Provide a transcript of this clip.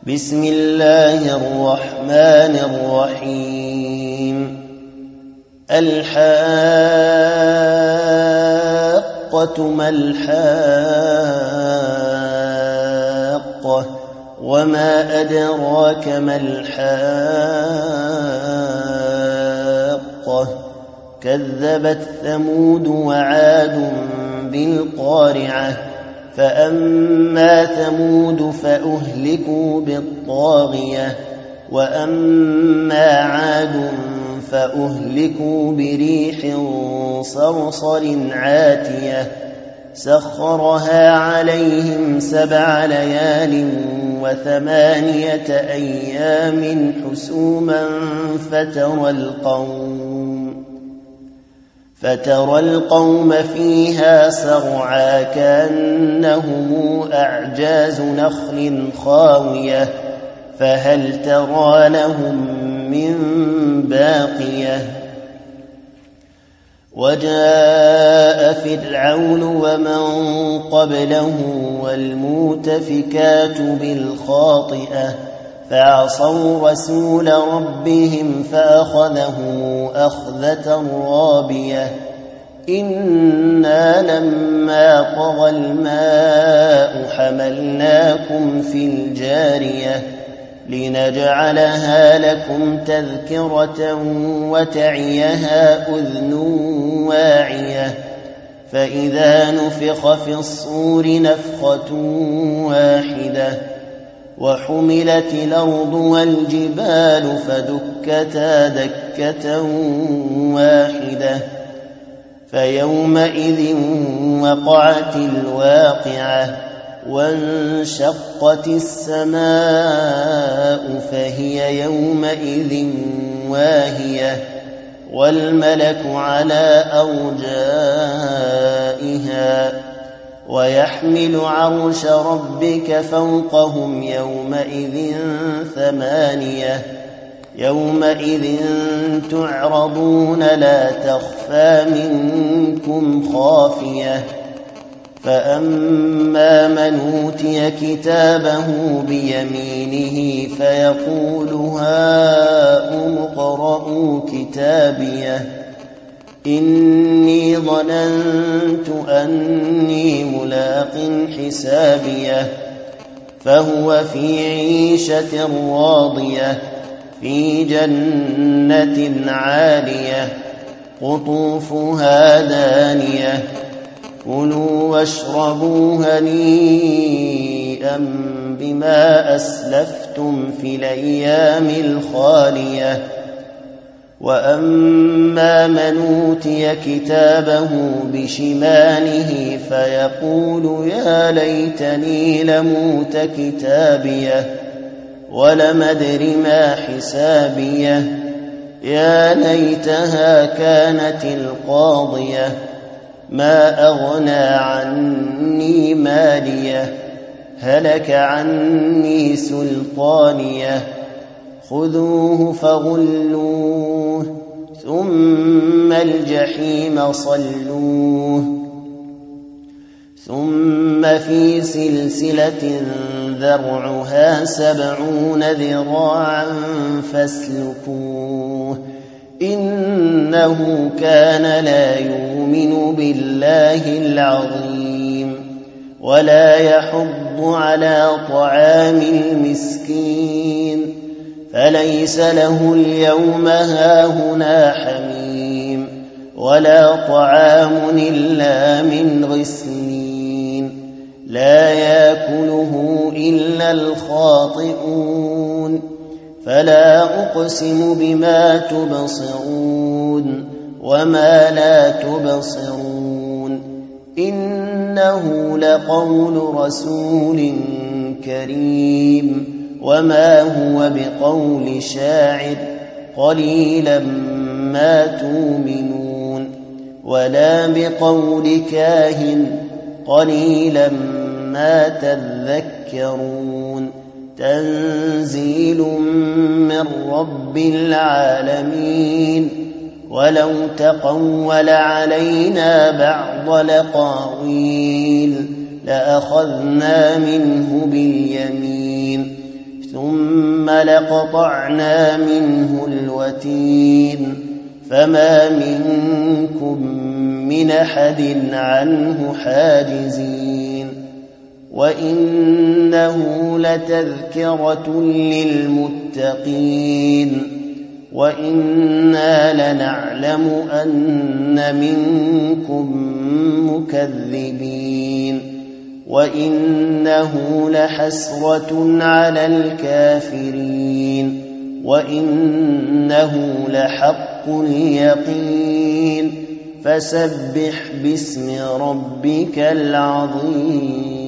بسم الله الرحمن الرحيم. الحاقة ما الحاقة وما أدراك ما الحاقة كذبت ثمود وعاد بالقارعة فأما ثمود فأهلكوا بالطاغية وأما عاد فأهلكوا بريح صرصر عاتية سخرها عليهم 7 ليال و8 أيام حسوما فترى القوم فيها سرعا كأنهم أعجاز نخل خاوية فهل ترى لهم من باقية. وجاء فرعون ومن قبله والمؤتفكات بالخاطئة فعصوا رسول ربهم فأخذهم أخذة رابية إنا لما طغى الماء حملناكم في الجارية لنجعلها لكم تذكرة وتعيها أذن واعية فإذا نفخ في الصور نفخة واحدة وحملت الأرض والجبال فدكتا دكة واحدة فيومئذ وقعت الواقعة وانشقت السماء فهي يومئذ واهية والملك على أرجائها ويحمل عرش ربك فوقهم يومئذ 8 يومئذ تعرضون لا تخفى منكم خافية فأما من أوتي كتابه بيمينه فيقول هاؤم اقرءوا كتابيه إني ظننت أني ملاق حسابيه فهو في عيشة راضية في جنة عالية قطوفها دانية كلوا واشربوا هنيئا بما أسلفتم في الأيام الخالية وأما من أوتي كتابه بشماله فيقول يا ليتني لموت كتابيه ولم أدر ما حسابيه يا ليتها كانت القاضية ما أغنى عني ماليه هلك عني سلطانيه خذوه فغلوه ثم الجحيم صلوه ثم في سلسلة ذرعها 70 ذراعا فاسلكوه إنه كان لا يؤمن بالله العظيم ولا يحض على طعام المسكين فليس له اليوم هاهنا حميم ولا طعام إلا من غسلين لا يأكله إلا الخاطئون فلا أقسم بما تبصرون وما لا تبصرون إنه لقول رسول كريم وما هو بقول شاعر قليلا ما تؤمنون ولا بقول كاهن قليلا ما تذكرون تنزيل من رب العالمين ولو تقول علينا بعض الأقاويل لأخذنا منه باليمين ثم لقطعنا منه الوتين فما منكم من أحد عنه حاجزين وإنه لتذكرة للمتقين وإنا لنعلم أن منكم مكذبين وإنه لحسرة على الكافرين وإنه لحق اليقين فسبح باسم ربك العظيم.